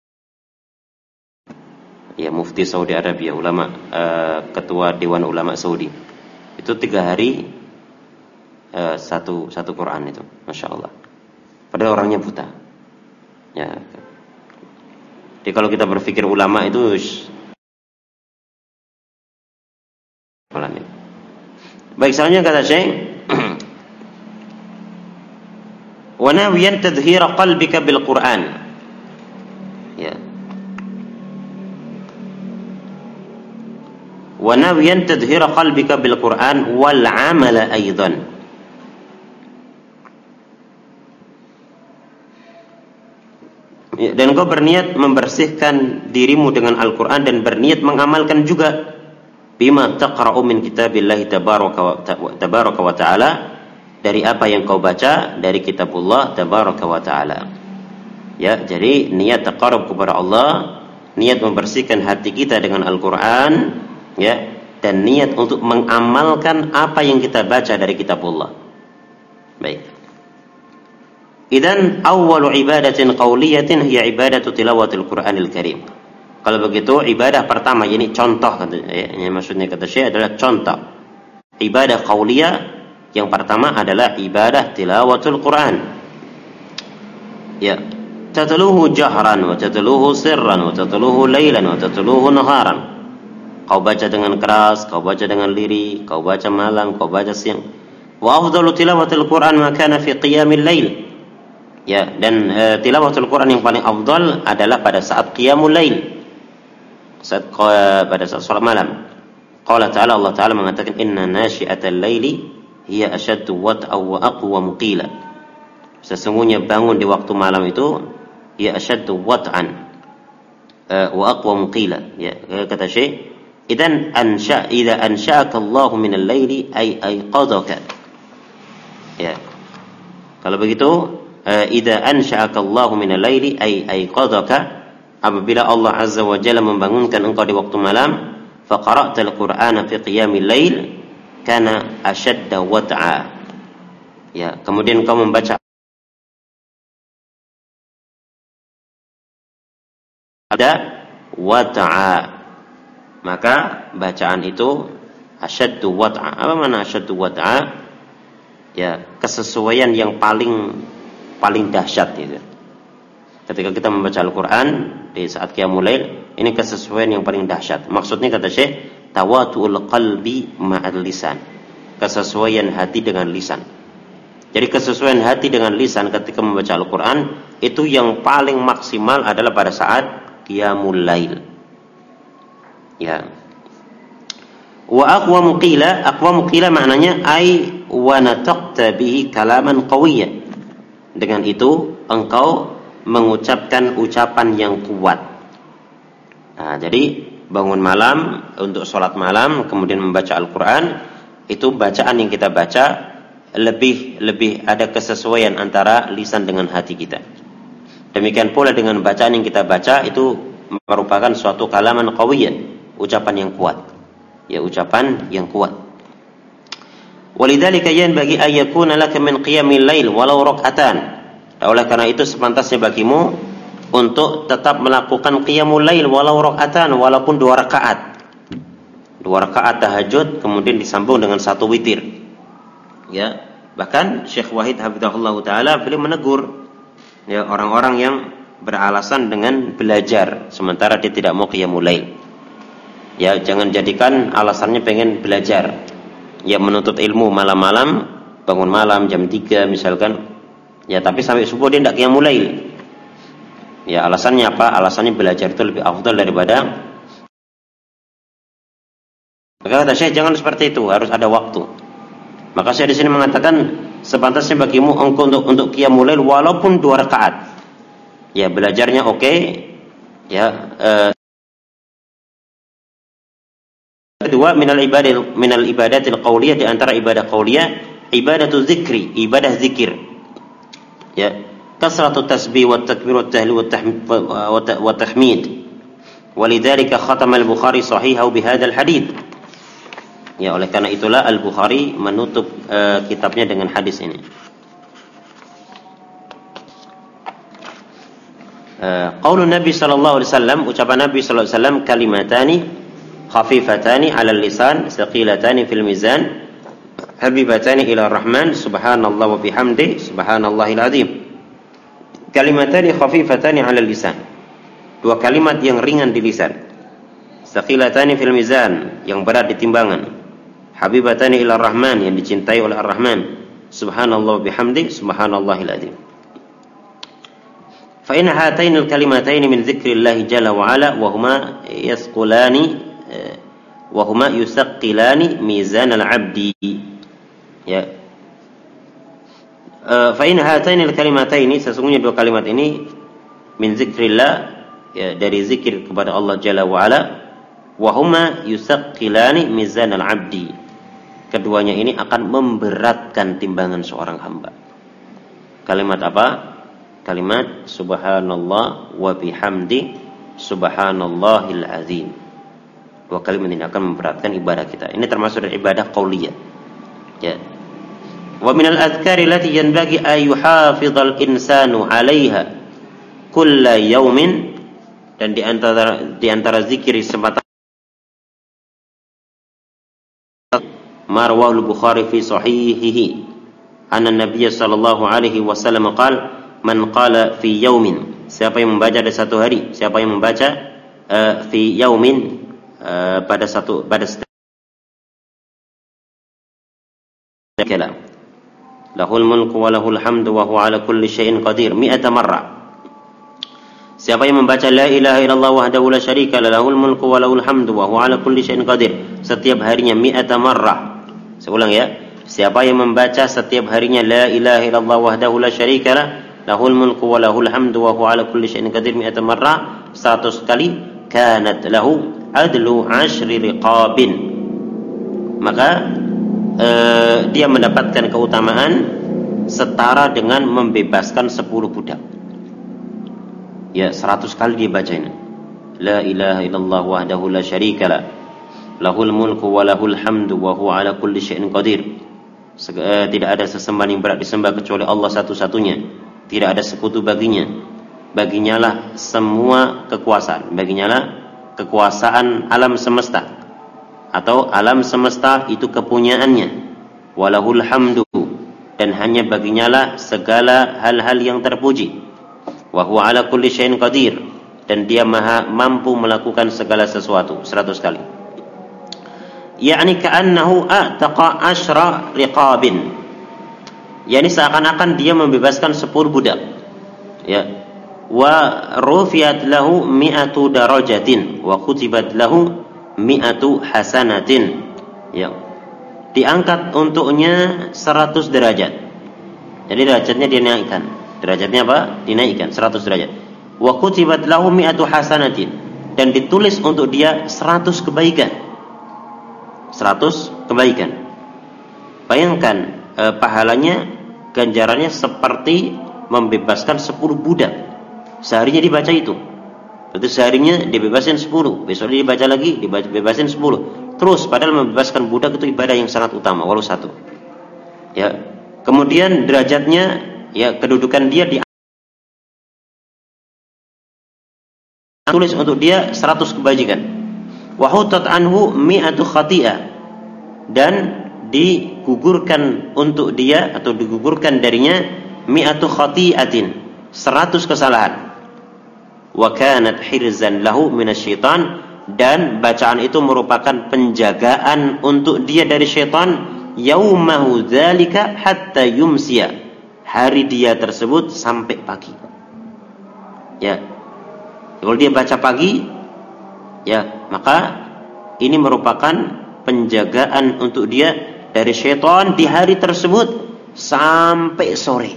S1: Ya, Mufti Saudi Arabia, ulama uh, ketua Dewan Ulama Saudi, itu tiga hari uh, satu satu Quran itu, masya Allah. Padahal orangnya buta. Ya. Jadi kalau kita berpikir ulama itu, baik, selanjutnya kata Syekh, wa nawiyan tadhhira qalbika bil Quran. Ya. Wa nawiyan tadhhira qalbika bil Qur'an wal 'amala aidan. Dan kau berniat membersihkan dirimu dengan Al-Qur'an dan berniat mengamalkan juga bima taqra'u min kitabillahi tabaraka wa tabaraka wa ta'ala, dari apa yang kau baca dari kitabullah tabaraka wa ta'ala. Ya, jadi niat taqarrub kepada Allah, niat membersihkan hati kita dengan Al-Qur'an, ya, dan niat untuk mengamalkan apa yang kita baca dari kitabullah. Baik. Idan awwalu ibadatin qawliyatin hiya ibadatu tilawatil Qur'anil Karim. Kalau begitu ibadah pertama, ini contoh, ya, maksudnya kata Syekh adalah contoh. Ibadah qawliyah yang pertama adalah ibadah tilawatul Quran. Ya, tatluhu jahran wa tatluhu sirran wa tatluhu laylan wa tatluhu naharan. Kau baca dengan keras, kau baca dengan lirih, kau baca malam, kau baca siang. Wa afdalu tilawatil Quran ma kana fi qiyamil lail. Ya, dan e, tilawatul Quran yang paling afdal adalah pada saat qiyamul lail. Saat e, pada saat salat malam. Qala ta'ala, Allah Ta'ala mengatakan inna nasyi'atal laili hiya ashaddu wat'a wa aqwa qila. Sesungguhnya bangun di waktu malam itu hiya ashaddu wat'an e, wa aqwa qila. Ya, kata Syekh, idan ansha idza ansha'aka Allah min al-laili ay ayqadaka. Ya. Kalau begitu, idza ansha'aka Allah min al-laili ay ayqadaka, apabila Allah Azza wa Jalla membangunkan engkau di waktu malam, fa qara'ta al-Qur'ana fi qiyamil lail kana ashadda wat'a. Ya, kemudian kau membaca ada wat'a, maka bacaan itu asyaddu wat'a. Apa makna asyaddu wat'a? Ya, kesesuaian yang paling paling dahsyat itu. Ketika kita membaca Al-Qur'an di saat qiyamul lail, ini kesesuaian yang paling dahsyat. Maksudnya kata Syekh, tawatul qalbi ma'al lisan. Kesesuaian hati dengan lisan. Jadi kesesuaian hati dengan lisan ketika membaca Al-Qur'an itu yang paling maksimal adalah pada saat qiyamul lail. Ya. Wa aqwamu qila, aqwamu qila maknanya ai wa nataqta bihi kalaman qawiyyan. Dengan itu engkau mengucapkan ucapan yang kuat. Nah, jadi bangun malam untuk sholat malam kemudian membaca Al-Quran, itu bacaan yang kita baca lebih lebih ada kesesuaian antara lisan dengan hati kita. Demikian pula dengan bacaan yang kita baca itu merupakan suatu kalaman qawiyyan, ucapan yang kuat. Ya, ucapan yang kuat. Walidzalika yanbaghi an yakuna laka min qiyamil lail walau rak'atan. Oleh karena itu sepantasnya bagimu untuk tetap melakukan qiyamul lail walau rak'atan, walaupun dua rakaat. Dua rakaat tahajud kemudian disambung dengan satu witir. Ya, bahkan Syekh Wahid hafizahullah taala beliau menegur ya orang-orang yang beralasan dengan belajar sementara dia tidak mau qiyamul lail. Ya, jangan jadikan alasannya pengen belajar. Ya, menuntut ilmu malam-malam, bangun malam jam tiga misalkan. Ya, tapi sampai subuh dia tidak qiyamul lail. Ya, alasannya apa? Alasannya belajar itu lebih afdal daripada. Maka kata Syekh, jangan seperti itu, harus ada waktu. Maka saya di sini mengatakan sepantasnya bagimu engkau untuk untuk qiyamul lail walaupun dua rakaat. Ya, belajarnya oke. Okay. Ya, eh, kedua, minal ibadah minal ibadatil qauliyah, di antara ibadah qauliyah ibadatu zikri, ibadah zikir. Ya, kasratu tasbih wa takbir wa tahlil wa tahmid. Walidzalika khatama al-Bukhari sahihahu bihadzal hadits. Ya, oleh karena itulah Al-Bukhari menutup uh, kitabnya dengan hadis ini. Uh, qaulun Nabi sallallahu alaihi wasallam, ucapan Nabi sallallahu alaihi wasallam, kalimatani khafifatani 'alal lisan, thaqilatani fil mizan, habibatani ila rahman, subhanallah wa bihamdi, subhanallahil azim. Kalimatani khafifatani 'alal lisan. Dua kalimat yang ringan di lisan. Thaqilatani fil mizan, yang berat di timbangan. Habibatani ila rahman, yang dicintai oleh ar-Rahman. Subhanallah wa bihamdi, subhanallahil azim. Fa in hatainil kalimataini min dzikrillah jalla wa ala wa huma yasqulani wa huma yusaqqilani mizan al-'abdi. Ya. Fa in hatainil kalimataini, sesungguhnya dua kalimat ini min dzikrillah, ya, dari zikir kepada Allah jalla wa ala, wa huma yusaqqilani mizan al-'abdi. Keduanya ini akan memberatkan timbangan seorang hamba. Kalimat apa? Kalimat subhanallah wa bihamdi, subhanallahil azim. Dua kalimat ini akan memberatkan ibadah kita. Ini termasuk dari ibadah qauliyah. Ya. Wa minal adhkari allati yanbaghi an yuhafidhal insanu 'alaiha kulla yaumin, dan di antara di antara zikir semata marwahul Bukhari fi sahihihi anna Nabiy sallallahu alaihi wasallam qala man qala fi yaumin, siapa yang membaca pada satu hari, siapa yang membaca uh, fi yaumin, uh, pada satu pada setiap kalam, lahul mulku wa lahul hamdu wa huwa ala kulli syai'in qadir mi'ata marrah. Siapa yang membaca la ilaha illallah wahdahu la syarika lah, lahul mulku wa lahul hamdu wa huwa ala kulli syai'in qadir, setiap harinya mi'ata marrah. Saya ulang ya. Siapa yang membaca setiap harinya la ilaha illallah wahdahu la syarika lah, lahul mulku wa lahul hamdu wa huwa ala kulli syai'in qadir mi'ata marrah, seratus kali, kanat lahu adlu ashri riqabin. Maka eh, dia mendapatkan keutamaan setara dengan membebaskan sepuluh budak. Ya, seratus kali dia baca ini. La ilaha illallah wahdahu la syarika lah, lahul mulku wa lahul hamdu wa huwa ala kulli syai'in qadir. Tidak ada sesembahan yang berat disembah kecuali Allah satu-satunya. Tidak ada sekutu baginya. Baginya lah semua kekuasaan. Baginya lah kekuasaan alam semesta. Atau alam semesta itu kepunyaannya. Walahul hamdu, dan hanya baginya lah segala hal-hal yang terpuji. Wa huwa ala kulli syai'in qadir, dan dia maha mampu melakukan segala sesuatu. Seratus kali. Yani ka'annahu a'taqa ashra riqabin, yani seakan-akan dia membebaskan sepuluh budak. Ya. Wa rufiyat lahu mi'atu darajatin wa kutibat lahu mi'atu hasanatin Ya. Diangkat untuknya seratus derajat. Jadi derajatnya dinaikkan. Derajatnya apa? Dinaikkan seratus derajat. Wa kutibat lahu mi'atu hasanatin, dan ditulis untuk dia seratus kebaikan. seratus kebaikan. Bayangkan eh, pahalanya, ganjarannya seperti membebaskan sepuluh budak. Seharinya dibaca itu. Berarti seharinya dibebasin sepuluh, besok dia dibaca lagi, dibebasin sepuluh. Terus padahal membebaskan budak itu ibadah yang sangat utama, walau satu. Ya. Kemudian derajatnya, ya, kedudukan dia di tulis untuk dia seratus kebajikan. Wa hutat anhu mi'atu khati'ah, dan digugurkan untuk dia atau digugurkan darinya mi'atu khati'atin, seratus kesalahan. Wa kanat hirzan lahu minasyaitan, dan bacaan itu merupakan penjagaan untuk dia dari syaitan, yaumahu dzalika hatta yumsiya, hari dia tersebut sampai pagi. Ya. Kalau dia baca pagi, ya, maka ini merupakan penjagaan untuk dia dari syaitan di hari tersebut sampai sore.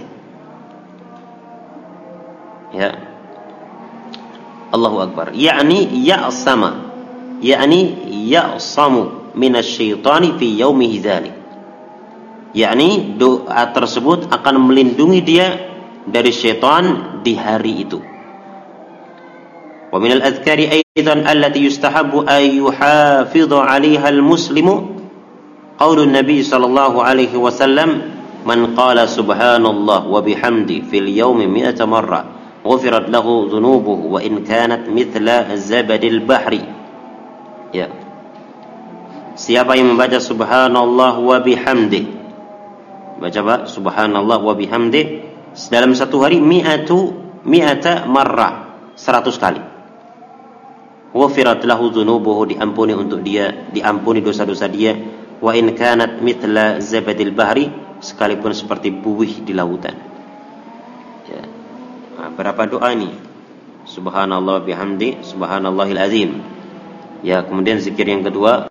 S1: Ya. Allahu Akbar. Yakni ya'sama, yakni ya'samu minasyaitani fi yaumihi dzalik. Yakni doa tersebut akan melindungi dia dari syaitan di hari itu. Wa minal adhkari aidan allati yustahabbu ay yuhafidhu 'alaiha al-muslimu qaulun nabi sallallahu alaihi wasallam, man qala subhanallah wa bihamdi fil yaumi mi'ata marrah ghufirat lahu dhunubuhu wa in kanat mithla zabadil bahri. Ya. Siapa yang membaca subhanallah wa bihamdi, baca apa? Subhanallah wa bihamdi dalam satu hari mi'atu mi'ata marrah, seratus kali. Ghufirat lahu dhunubuhu, diampuni untuk dia, diampuni dosa-dosa dia. Wa in kanat mithla zabadil bahri, sekalipun seperti buih di lautan. Ya. Nah, berapa doa ini? Subhanallah bihamdi, subhanallahil azim. Ya, kemudian zikir yang kedua,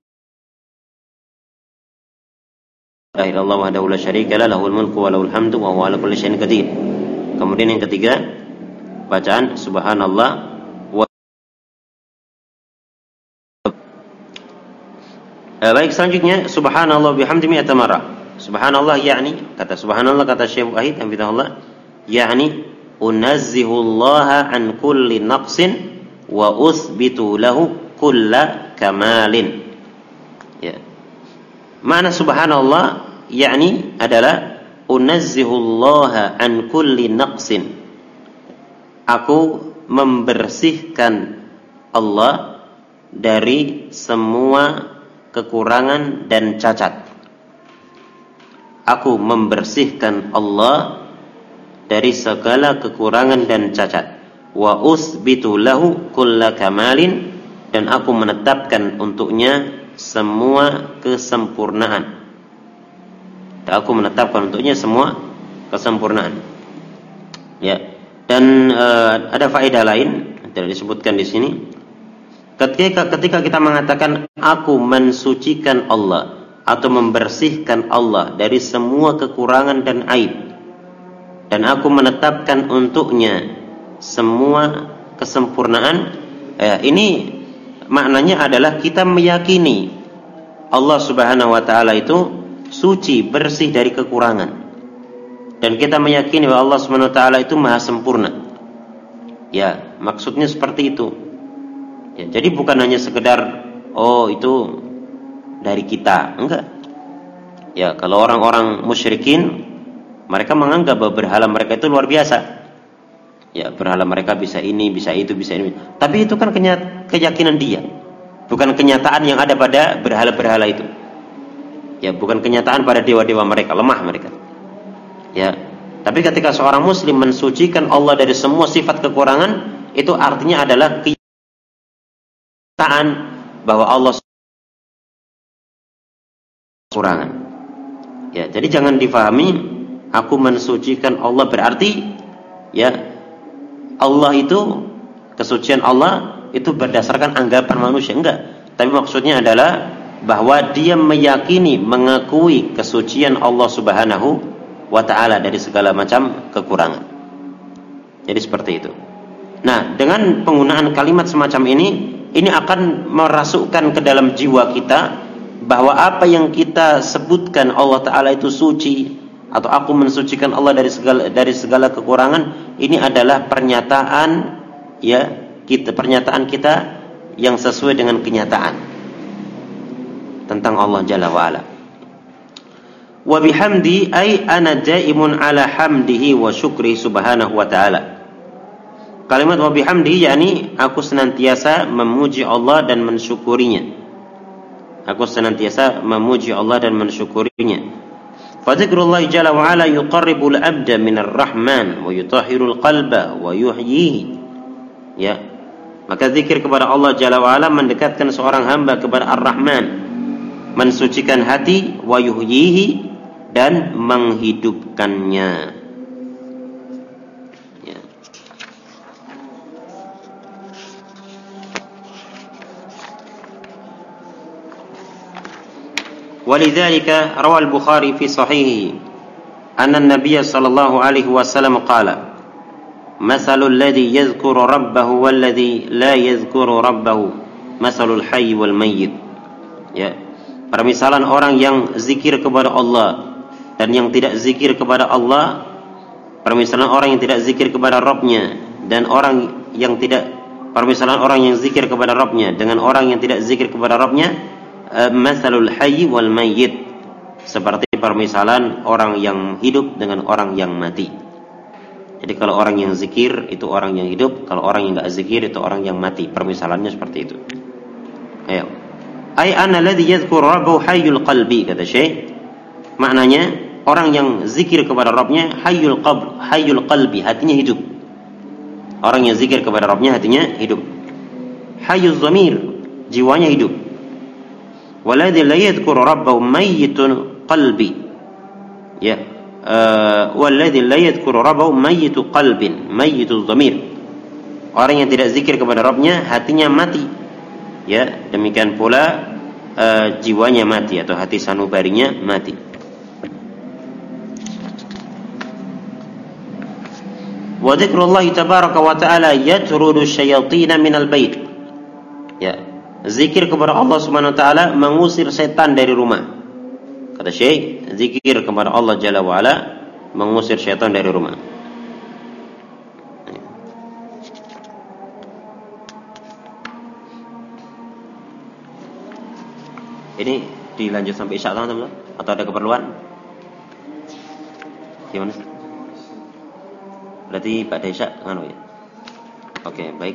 S1: la ilaha illallah wahdahu la syarika lah, lahul mulku wa lahul hamdu wa huwa ala kulli syai'in qadir. Kemudian yang ketiga, bacaan subhanallah wa eh, baik, selanjutnya subhanallah bihamdi mi'ata marrah. Subhanallah yakni, kata subhanallah, kata Syekh Wahid hafizahullah, yakni unazzihullaha an kulli naqsin wa uthbitu lahu kulla kamalin. Ya. Makna subhanallah yakni adalah unazzihullaha an kulli naqsin, aku membersihkan Allah dari semua kekurangan dan cacat. Aku membersihkan Allah dari segala kekurangan dan cacat. Wa usbitu lahu kulla kamalin, dan aku menetapkan untuknya semua kesempurnaan. Dan aku menetapkan untuknya semua kesempurnaan. Ya. Dan uh, ada faedah lain tidak disebutkan di sini. Ketika ketika kita mengatakan aku mensucikan Allah atau membersihkan Allah dari semua kekurangan dan aib, dan aku menetapkan untuknya semua kesempurnaan, eh, ini maknanya adalah kita meyakini Allah Subhanahu wa taala itu suci, bersih dari kekurangan, dan kita meyakini bahwa Allah Subhanahu wa taala itu maha sempurna. Ya, maksudnya seperti itu. Ya, jadi bukan hanya sekedar oh itu dari kita, enggak. Ya, kalau orang-orang musyrikin, mereka menganggap bahwa berhala mereka itu luar biasa. Ya, berhala mereka bisa ini, bisa itu, bisa ini. Tapi itu kan keyakinan dia, bukan kenyataan yang ada pada berhala-berhala itu. Ya, bukan kenyataan pada dewa-dewa mereka, lemah mereka. Ya, tapi ketika seorang muslim mensucikan Allah dari semua sifat kekurangan, itu artinya adalah kenyataan bahwa Allah kekurangan. Ya, jadi jangan difahami aku mensucikan Allah berarti ya Allah itu, kesucian Allah itu berdasarkan anggapan manusia, enggak. Tapi maksudnya adalah bahwa dia meyakini, mengakui kesucian Allah Subhanahu wa taala dari segala macam kekurangan. Jadi seperti itu. Nah, dengan penggunaan kalimat semacam ini, ini akan merasukkan ke dalam jiwa kita bahwa apa yang kita sebutkan Allah taala itu suci, atau aku mensucikan Allah dari segala dari segala kekurangan, ini adalah pernyataan ya kita pernyataan kita yang sesuai dengan kenyataan tentang Allah Jalla wa Ala. Wa bihamdi ay ana jaimun ala hamdihi wa syukri subhanahu wa ta'ala. Kalimat wa bihamdi yakni aku senantiasa memuji Allah dan mensyukurinya. Aku senantiasa memuji Allah dan mensyukurinya. Fa dzikrullah jalla wa ala yuqarribul abda minar rahman wa yutahhirul qalba wa yuhyihi. Ya. Maka zikir kepada Allah Jalla wa ala mendekatkan seorang hamba kepada Ar-Rahman, mensucikan hati, wa yuhyihi, dan menghidupkannya. Ya. Walidzalika rawal Bukhari fi sahihihi anna an-nabiy sallallahu alaihi wasallam qala masalul ladzi yadhkuru rabbahu wal ladzi la yadhkuru rabbahu masalul hayy wal mayyit. Ya. Permisalan orang yang zikir kepada Allah dan yang tidak zikir kepada Allah, permisalan orang yang tidak zikir kepada Rabb-nya dan orang yang tidak permisalan orang yang zikir kepada Rabb-nya dengan orang yang tidak zikir kepada Rabb-nya, masalul hayy wal mayyit, seperti permisalan orang yang hidup dengan orang yang mati. Jadi kalau orang yang zikir itu orang yang hidup, kalau orang yang enggak zikir itu orang yang mati. Permisalannya seperti itu. Ayo. Ai ana alladhi yadhkuru rabbahu hayyul qalbi, kata Syekh. Maknanya orang yang zikir kepada Rabb-nya hayyul qalb, hayyul qalbi, hatinya hidup. Orang yang zikir kepada Rabb-nya hatinya hidup. Hayyuz dhamir, jiwanya hidup. Waladzi la yadhkuru rabbahu mayyitun qalbi. Ya. Walladzi la yadhkuru rabbahu mayyitu qalbin, mayyitu dhamir. Orang yang tidak zikir kepada Rabb-nya hatinya mati. Ya, demikian pula uh, jiwanya mati atau hati sanubarinya mati. Wa dzikrullah tabaraka wa ta'ala yatrudu syayatin minal bait. Ya, zikir kepada Allah Subhanahu wa taala mengusir setan dari rumah. Kata Syekh, zikir kepada Allah Jalla wa Ala mengusir syaitan dari rumah. Ini dilanjut sampai isya teman-teman atau ada keperluan? Gimana? Berarti pada isya anu ya. Oke, baik.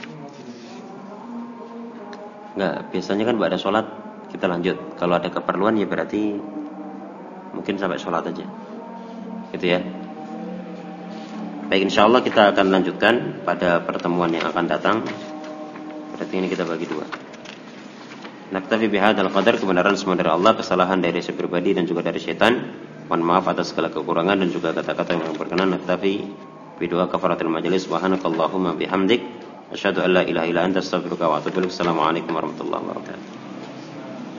S1: Enggak, biasanya kan pada sholat kita lanjut. Kalau ada keperluan ya berarti mungkin sampai sholat aja. Gitu ya. Baik, insyaallah kita akan lanjutkan pada pertemuan yang akan datang. Berarti ini kita bagi dua. Naktafi bihadzal qadar, kebenaran semua dari Allah, kesalahan dari saya pribadi dan juga dari syaitan. Mohon maaf atas segala kekurangan dan juga kata-kata yang berkenan. Naktafi bidoa kafaratul majelis. Subhanakallahumma bihamdik asyhadu an la ilaha illa anta astaghfiruka wa atubu ilaik. Assalamualaikum warahmatullahi wabarakatuh.